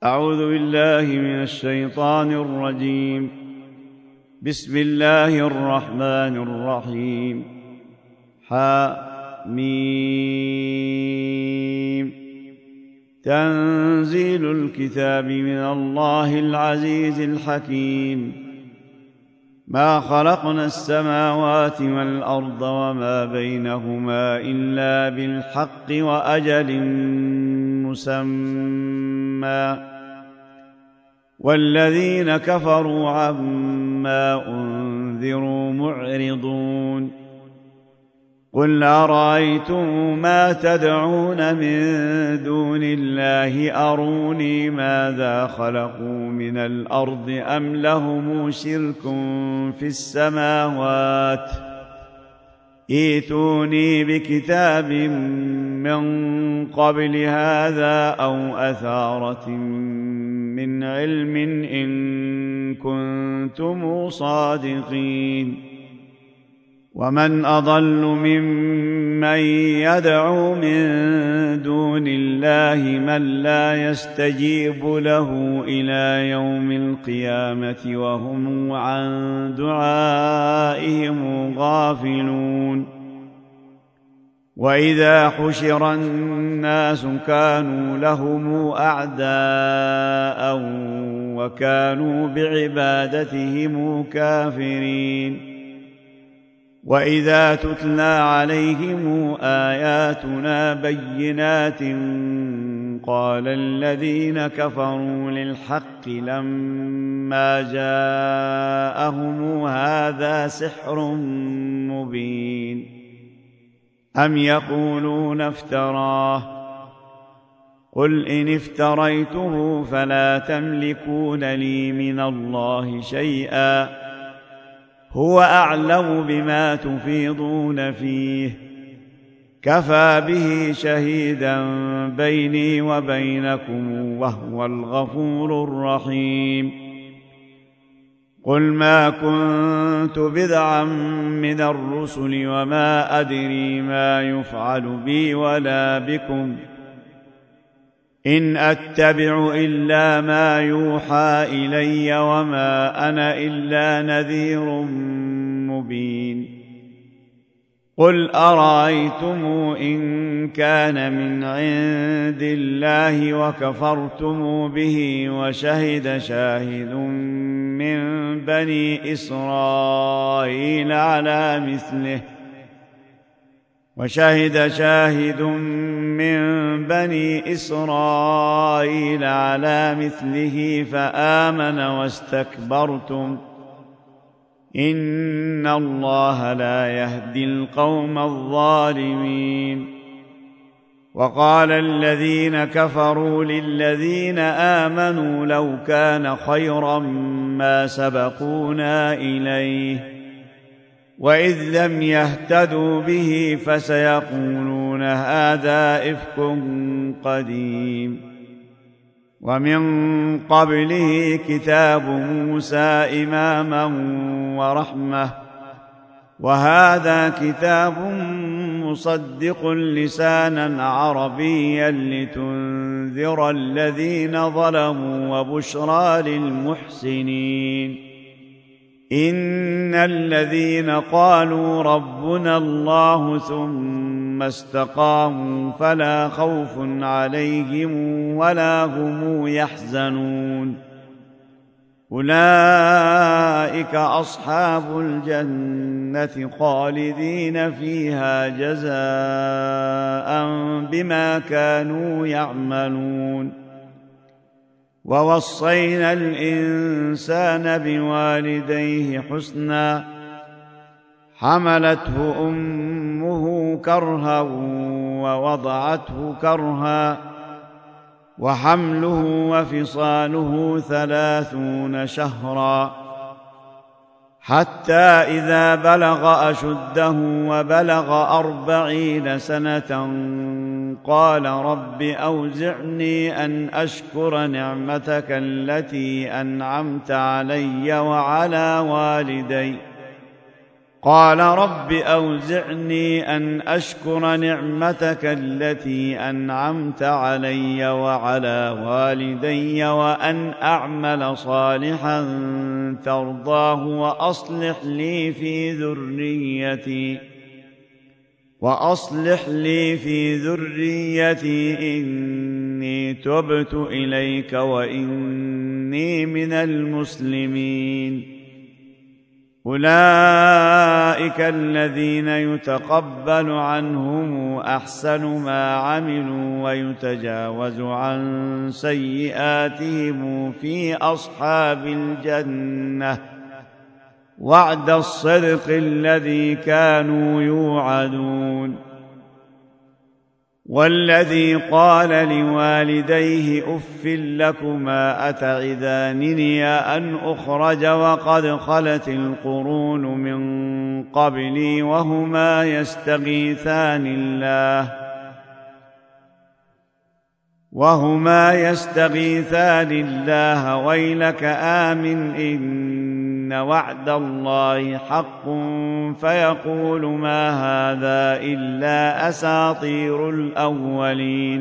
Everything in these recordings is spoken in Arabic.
أعوذ بالله من الشيطان الرجيم. بسم الله الرحمن الرحيم. حميم. تنزيل الكتاب من الله العزيز الحكيم. ما خلقنا السماوات والأرض وما بينهما إلا بالحق وأجل مسمى، والذين كفروا عما أنذروا معرضون. قل أرأيتم ما تدعون من دون الله أروني ماذا خلقوا من الأرض أم لهم شرك في السماوات، ائتوني بكتاب من قبل هذا أو أثارة من علم إن كنتم صادقين. ومن أضل ممن يدعو من دون الله من لا يستجيب له إلى يوم القيامة وهم عن دعائهم غافلون. وإذا حشر الناس كانوا لهم أعداء وكانوا بعبادتهم كافرين. وإذا تتلى عليهم آياتنا بينات قال الذين كفروا للحق لما جاءهم هذا سحر مبين. أم يقولون افتراه، قل إن افتريته فلا تملكون لي من الله شيئا، هو أعلم بما تفيضون فيه، كفى به شهيدا بيني وبينكم وهو الغفور الرحيم. قل ما كنت بدعا من الرسل وما أدري ما يفعل بي ولا بكم، إن أتبع إلا ما يوحى إلي وما أنا إلا نذير مبين. قل أرأيتم إن كان من عند الله وكفرتم به وشهد شاهد من بني إسرائيل على مثله فآمن واستكبرتم، إن الله لا يهدي القوم الظالمين. وقال الذين كفروا للذين آمنوا لو كان خيرا ما سبقونا إليه، وإذ لم يهتدوا به فسيقولون هذا إفك قديم. ومن قبله كتاب موسى إماما ورحمة، وهذا كتاب مصدق لسانا عربيا لتنذر الذين ظلموا وبشرى للمحسنين. إن الذين قالوا ربنا الله ثم استقاموا فلا خوف عليهم ولا هم يحزنون، أولئك أصحاب الجنة خالدين فيها جزاء بما كانوا يعملون. ووصينا الإنسان بوالديه حسنا، حملته أمه كرها ووضعته كرها، وحمله وفصاله 30 شهرا، حتى إذا بلغ أشده وبلغ 40 سنة قال رب أوزعني أن أشكر نعمتك التي أنعمت علي وعلى والدي، قال رب أوزعني أن أشكر نعمتك التي أنعمت علي وعلى والدي وأن أعمل صالحا ترضاه وأصلح لي في ذريتي إني تبت إليك وإني من المسلمين. أولئك الذين يتقبل عنهم أحسن ما عملوا ويتجاوز عن سيئاتهم في أصحاب الجنة وعد الصدق الذي كانوا يوعدون. والذي قال لوالديه أف لكما أتعدانني أن أخرج وقد خلت القرون من قبلي وهما يستغيثان الله ويلك آمن إن وعد الله حق فيقول ما هذا إلا أساطير الأولين.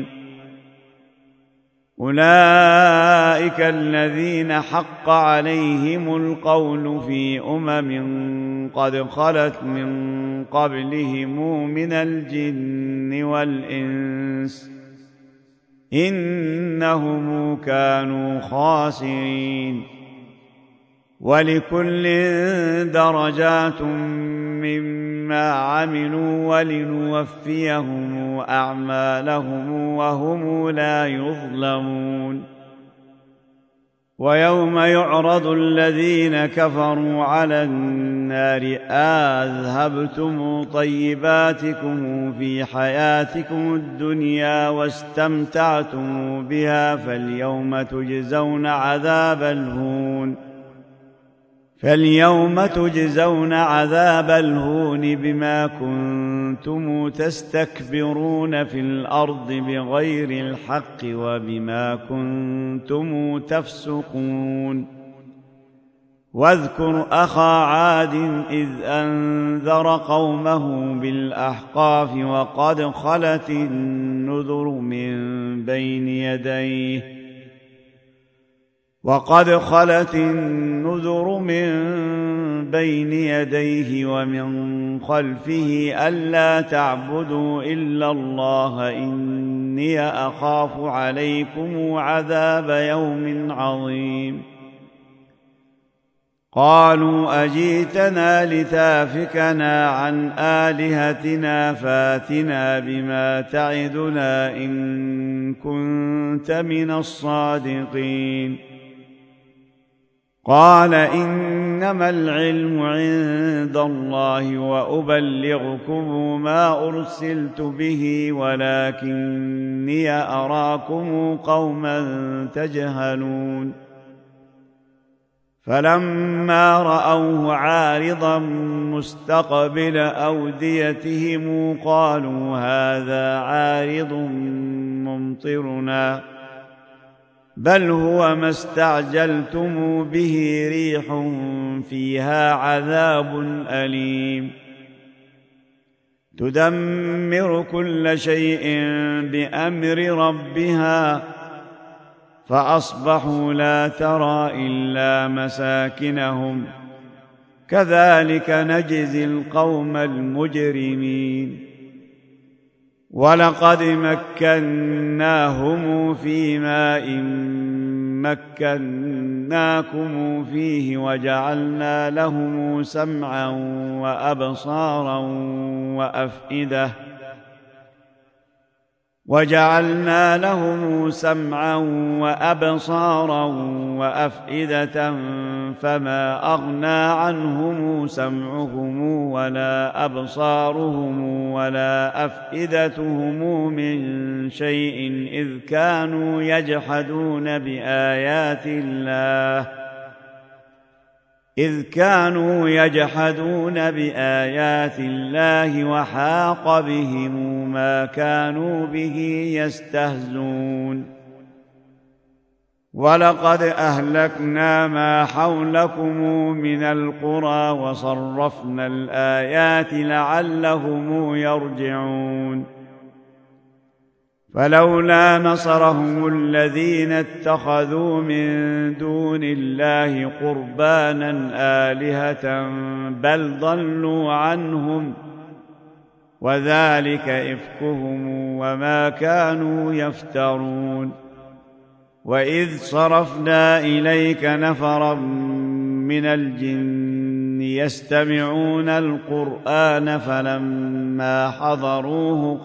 أولئك الذين حق عليهم القول في قد خلت من قبلهم من الجن والإنس إنهم كانوا خاسرين. ولكل درجات مما عملوا ولنوفيهم أعمالهم وهم لا يظلمون. ويوم يعرض الذين كفروا على النار أذهبتم طيباتكم في حياتكم الدنيا واستمتعتم بها فاليوم تجزون عذاب الهون بما كنتم تستكبرون في الأرض بغير الحق وبما كنتم تفسقون. واذكر أخا عاد إذ أنذر قومه بالأحقاف وقد خلت النذر من بين يديه ومن خلفه ألا تعبدوا إلا الله إني أخاف عليكم عذاب يوم عظيم. قالوا أجيتنا لتافكنا عن آلهتنا فاتنا بما تعدنا إن كنت من الصادقين. قال إنما العلم عند الله وأبلغكم ما أرسلت به ولكني أراكم قوما تجهلون. فلما رأوه عارضا مستقبل أوديتهم قالوا هذا عارض ممطرنا بل هو ما استعجلتم به ريح فيها عذاب أليم تدمر كل شيء بأمر ربها فأصبحوا لا ترى إلا مساكنهم كذلك نجزي القوم المجرمين. ولقد مكناهم في ماء مكناكم فيه وجعلنا لهم سمعا وأبصارا وأفئدة فما أغنى عنهم سمعهم ولا أبصارهم ولا أفئدتهم من شيء إذ كانوا يجحدون بآيات الله وحاق بهم ما كانوا به يستهزئون. ولقد أهلكنا ما حولكم من القرى وصرفنا الآيات لعلهم يرجعون فلولا نصرهم الذين اتخذوا من دون الله قربانا آلهة بل ضلوا عنهم وذلك إفكهم وما كانوا يفترون وإذ صرفنا إليك نفرا من الجن يستمعون القرآن فلما حضروه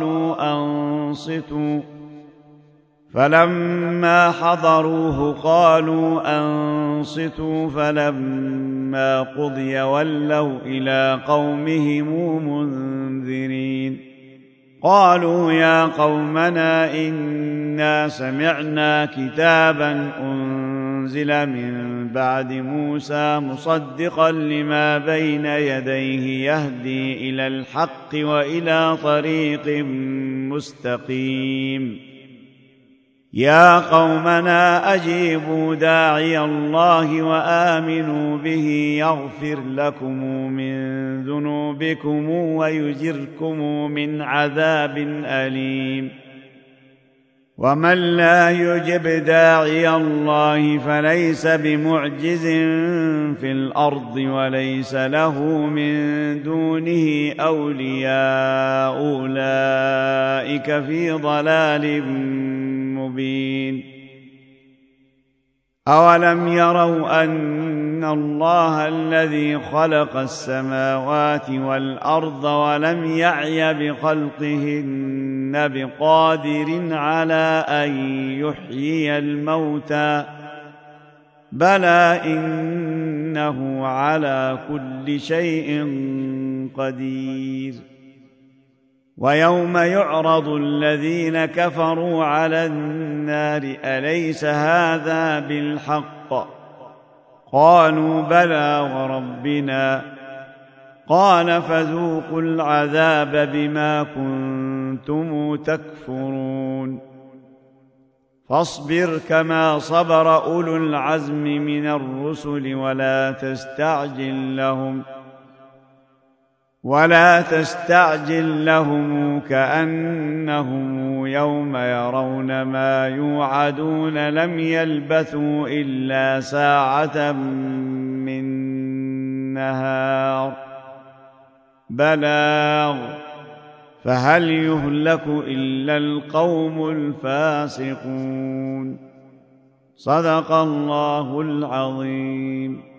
قالوا أنصتوا فلما قضي ولوا إلى قومهم منذرين قالوا يا قومنا إنا سمعنا كتابا أنزل من بعد موسى مصدقا لما بين يديه يهدي إلى الحق وإلى طريق مستقيم يا قومنا أجيبوا داعي الله وآمنوا به يغفر لكم من ذنوبكم ويجركم من عذاب أليم ومن لا يجب داعي الله فليس بمعجز في الأرض وليس له من دونه أولياء أولئك في ضلال مبين أولم يروا أن الله الذي خلق السماوات والأرض ولم يعي بخلقهن بقادر على أن يحيي الموتى بلى إنه على كل شيء قدير ويوم يعرض الذين كفروا على النار أليس هذا بالحق قالوا بلى وربنا قال فذوقوا العذاب بما كنتم تكفرون فاصبر كما صبر أولو العزم من الرسل ولا تستعجل لهم كأنهم يوم يرون ما يوعدون لم يلبثوا إلا ساعة من نهار بلاغ فهل يهلك إلا القوم الفاسقون صدق الله العظيم.